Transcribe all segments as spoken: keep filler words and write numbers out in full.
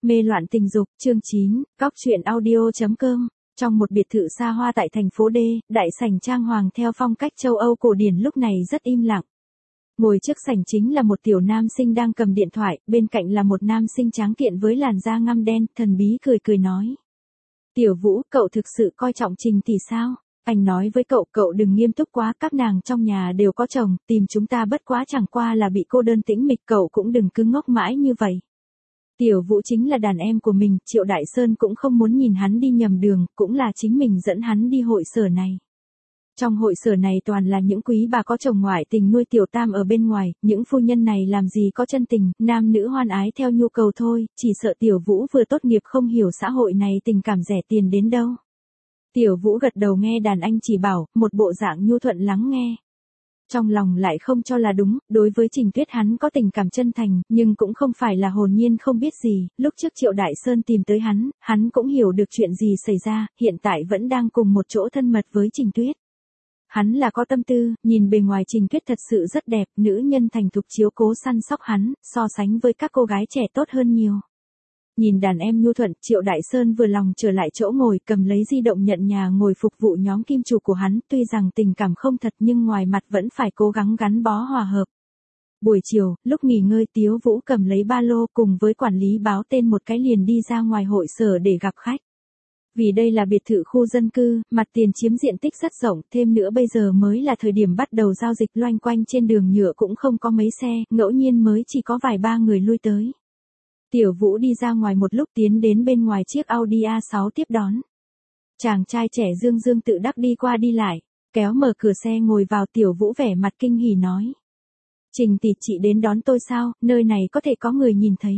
Mê loạn tình dục, chương chín, cóc truyện audio chấm com. Trong một biệt thự xa hoa tại thành phố D, đại sảnh trang hoàng theo phong cách châu Âu cổ điển lúc này rất im lặng. Ngồi trước sảnh chính là một tiểu nam sinh đang cầm điện thoại, bên cạnh là một nam sinh tráng kiện với làn da ngăm đen, thần bí cười cười nói. Tiểu Vũ, cậu thực sự coi trọng Trình tỷ sao? Anh nói với cậu, cậu đừng nghiêm túc quá, các nàng trong nhà đều có chồng, tìm chúng ta bất quá chẳng qua là bị cô đơn tĩnh mịch, cậu cũng đừng cứ ngốc mãi như vậy. Tiểu Vũ chính là đàn em của mình, Triệu Đại Sơn cũng không muốn nhìn hắn đi nhầm đường, cũng là chính mình dẫn hắn đi hội sở này. Trong hội sở này toàn là những quý bà có chồng ngoại tình nuôi tiểu tam ở bên ngoài, những phu nhân này làm gì có chân tình, nam nữ hoan ái theo nhu cầu thôi, chỉ sợ Tiểu Vũ vừa tốt nghiệp không hiểu xã hội này tình cảm rẻ tiền đến đâu. Tiểu Vũ gật đầu nghe đàn anh chỉ bảo, một bộ dạng nhu thuận lắng nghe. Trong lòng lại không cho là đúng, đối với Trình Tuyết hắn có tình cảm chân thành, nhưng cũng không phải là hồn nhiên không biết gì, lúc trước Triệu Đại Sơn tìm tới hắn, hắn cũng hiểu được chuyện gì xảy ra, hiện tại vẫn đang cùng một chỗ thân mật với Trình Tuyết. Hắn là có tâm tư, nhìn bề ngoài Trình Tuyết thật sự rất đẹp, nữ nhân thành thục chiếu cố săn sóc hắn, so sánh với các cô gái trẻ tốt hơn nhiều. Nhìn đàn em nhu thuận, Triệu Đại Sơn vừa lòng trở lại chỗ ngồi, cầm lấy di động nhận nhà ngồi phục vụ nhóm kim chủ của hắn, tuy rằng tình cảm không thật nhưng ngoài mặt vẫn phải cố gắng gắn bó hòa hợp. Buổi chiều, lúc nghỉ ngơi Tiếu Vũ cầm lấy ba lô cùng với quản lý báo tên một cái liền đi ra ngoài hội sở để gặp khách. Vì đây là biệt thự khu dân cư, mặt tiền chiếm diện tích rất rộng, thêm nữa bây giờ mới là thời điểm bắt đầu giao dịch, loanh quanh trên đường nhựa cũng không có mấy xe, ngẫu nhiên mới chỉ có vài ba người lui tới. Tiểu Vũ đi ra ngoài một lúc tiến đến bên ngoài chiếc Audi A sáu tiếp đón. Chàng trai trẻ dương dương tự đắc đi qua đi lại, kéo mở cửa xe ngồi vào. Tiểu Vũ vẻ mặt kinh hỉ nói. Trình tỷ, chị đến đón tôi sao, nơi này có thể có người nhìn thấy.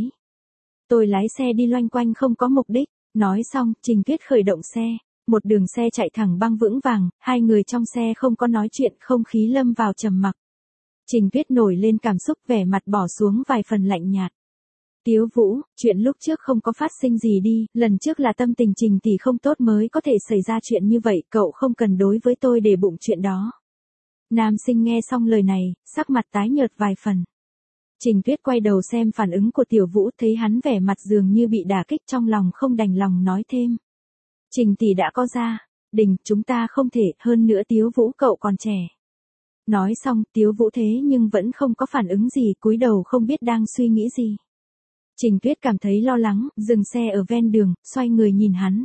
Tôi lái xe đi loanh quanh không có mục đích, nói xong, Trình Tuyết khởi động xe, một đường xe chạy thẳng băng vững vàng, hai người trong xe không có nói chuyện, không khí lâm vào trầm mặc. Trình Tuyết nổi lên cảm xúc, vẻ mặt bỏ xuống vài phần lạnh nhạt. Tiếu Vũ, chuyện lúc trước không có phát sinh gì đi, lần trước là tâm tình Trình tỷ không tốt mới có thể xảy ra chuyện như vậy, cậu không cần đối với tôi để bụng chuyện đó. Nam sinh nghe xong lời này, sắc mặt tái nhợt vài phần. Trình Tuyết quay đầu xem phản ứng của Tiểu Vũ, thấy hắn vẻ mặt dường như bị đả kích, trong lòng không đành lòng nói thêm. Trình tỷ đã có gia đình, chúng ta không thể, hơn nữa Tiếu Vũ cậu còn trẻ. Nói xong, Tiếu Vũ thế nhưng vẫn không có phản ứng gì, cúi đầu không biết đang suy nghĩ gì. Trình Tuyết cảm thấy lo lắng, dừng xe ở ven đường, xoay người nhìn hắn.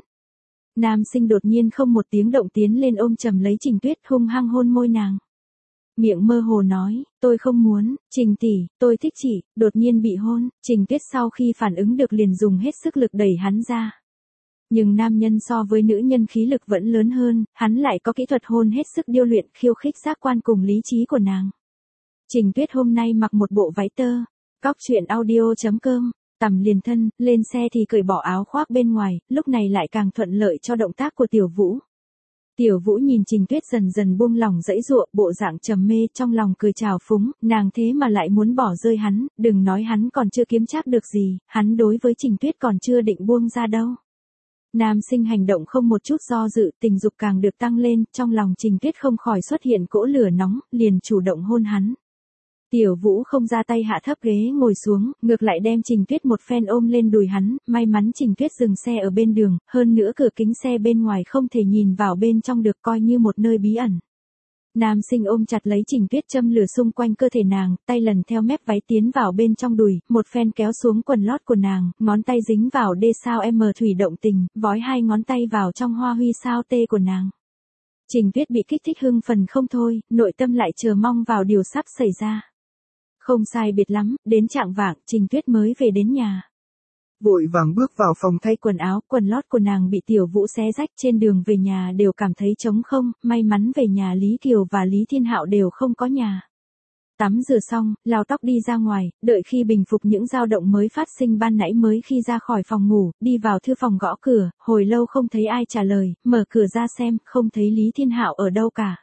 Nam sinh đột nhiên không một tiếng động tiến lên ôm chầm lấy Trình Tuyết, hung hăng hôn môi nàng. Miệng mơ hồ nói, tôi không muốn, Trình tỷ, tôi thích chị, đột nhiên bị hôn, Trình Tuyết sau khi phản ứng được liền dùng hết sức lực đẩy hắn ra. Nhưng nam nhân so với nữ nhân khí lực vẫn lớn hơn, hắn lại có kỹ thuật hôn hết sức điêu luyện, khiêu khích giác quan cùng lý trí của nàng. Trình Tuyết hôm nay mặc một bộ váy tơ, cóc truyện audio chấm com. Tầm liền thân, lên xe thì cởi bỏ áo khoác bên ngoài, lúc này lại càng thuận lợi cho động tác của Tiểu Vũ. Tiểu Vũ nhìn Trình Tuyết dần dần buông lỏng dãy dụa, bộ dạng trầm mê, trong lòng cười trào phúng, nàng thế mà lại muốn bỏ rơi hắn, đừng nói hắn còn chưa kiếm trác được gì, hắn đối với Trình Tuyết còn chưa định buông ra đâu. Nam sinh hành động không một chút do dự, tình dục càng được tăng lên, trong lòng Trình Tuyết không khỏi xuất hiện cỗ lửa nóng, liền chủ động hôn hắn. Tiểu Vũ không ra tay, hạ thấp ghế ngồi xuống, ngược lại đem Trình Tuyết một phen ôm lên đùi hắn, may mắn Trình Tuyết dừng xe ở bên đường, hơn nữa cửa kính xe bên ngoài không thể nhìn vào bên trong được, coi như một nơi bí ẩn. Nam sinh ôm chặt lấy Trình Tuyết, châm lửa xung quanh cơ thể nàng, tay lần theo mép váy tiến vào bên trong đùi, một phen kéo xuống quần lót của nàng, ngón tay dính vào đê sao M thủy động tình, vói hai ngón tay vào trong hoa huy sao T của nàng. Trình Tuyết bị kích thích hưng phần không thôi, nội tâm lại chờ mong vào điều sắp xảy ra. Không sai biệt lắm, đến chạng vạng, Trình Tuyết mới về đến nhà. Vội vàng bước vào phòng thay quần áo, quần lót của nàng bị Tiểu Vũ xé rách, trên đường về nhà đều cảm thấy trống không, may mắn về nhà Lý Kiều và Lý Thiên Hạo đều không có nhà. Tắm rửa xong, lau tóc đi ra ngoài, đợi khi bình phục những dao động mới phát sinh ban nãy mới khi ra khỏi phòng ngủ, đi vào thư phòng gõ cửa, hồi lâu không thấy ai trả lời, mở cửa ra xem, không thấy Lý Thiên Hạo ở đâu cả.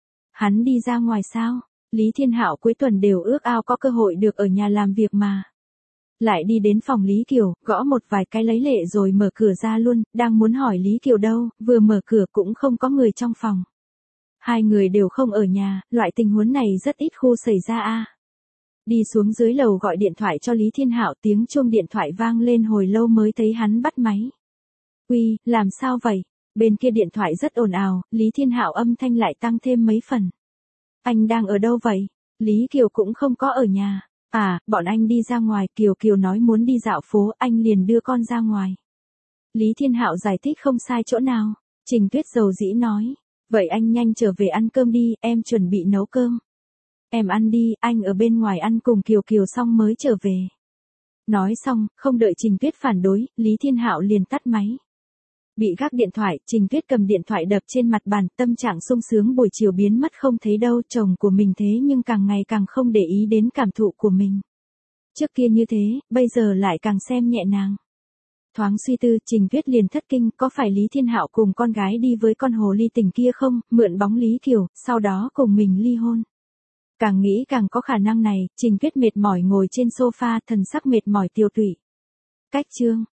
Hắn đi ra ngoài sao? Lý Thiên Hạo cuối tuần đều ước ao có cơ hội được ở nhà làm việc mà. Lại đi đến phòng Lý Kiều, gõ một vài cái lấy lệ rồi mở cửa ra luôn, đang muốn hỏi Lý Kiều đâu, vừa mở cửa cũng không có người trong phòng. Hai người đều không ở nhà, loại tình huống này rất ít khu xảy ra a. Đi xuống dưới lầu gọi điện thoại cho Lý Thiên Hạo, tiếng chuông điện thoại vang lên hồi lâu mới thấy hắn bắt máy. Uy, làm sao vậy? Bên kia điện thoại rất ồn ào, Lý Thiên Hạo âm thanh lại tăng thêm mấy phần. Anh đang ở đâu vậy? Lý Kiều cũng không có ở nhà. À, bọn anh đi ra ngoài, Kiều Kiều nói muốn đi dạo phố, anh liền đưa con ra ngoài. Lý Thiên Hạo giải thích không sai chỗ nào. Trình Tuyết dầu dĩ nói. Vậy anh nhanh trở về ăn cơm đi, em chuẩn bị nấu cơm. Em ăn đi, anh ở bên ngoài ăn cùng Kiều Kiều xong mới trở về. Nói xong, không đợi Trình Tuyết phản đối, Lý Thiên Hạo liền tắt máy. Bị gác điện thoại, Trình Tuyết cầm điện thoại đập trên mặt bàn, tâm trạng sung sướng buổi chiều biến mất không thấy đâu, chồng của mình thế nhưng càng ngày càng không để ý đến cảm thụ của mình. Trước kia như thế, bây giờ lại càng xem nhẹ nàng. Thoáng suy tư, Trình Tuyết liền thất kinh, có phải Lý Thiên Hạo cùng con gái đi với con hồ ly tinh kia không, mượn bóng Lý Kiều, sau đó cùng mình ly hôn. Càng nghĩ càng có khả năng này, Trình Tuyết mệt mỏi ngồi trên sofa, thần sắc mệt mỏi tiêu tụy. Cách chương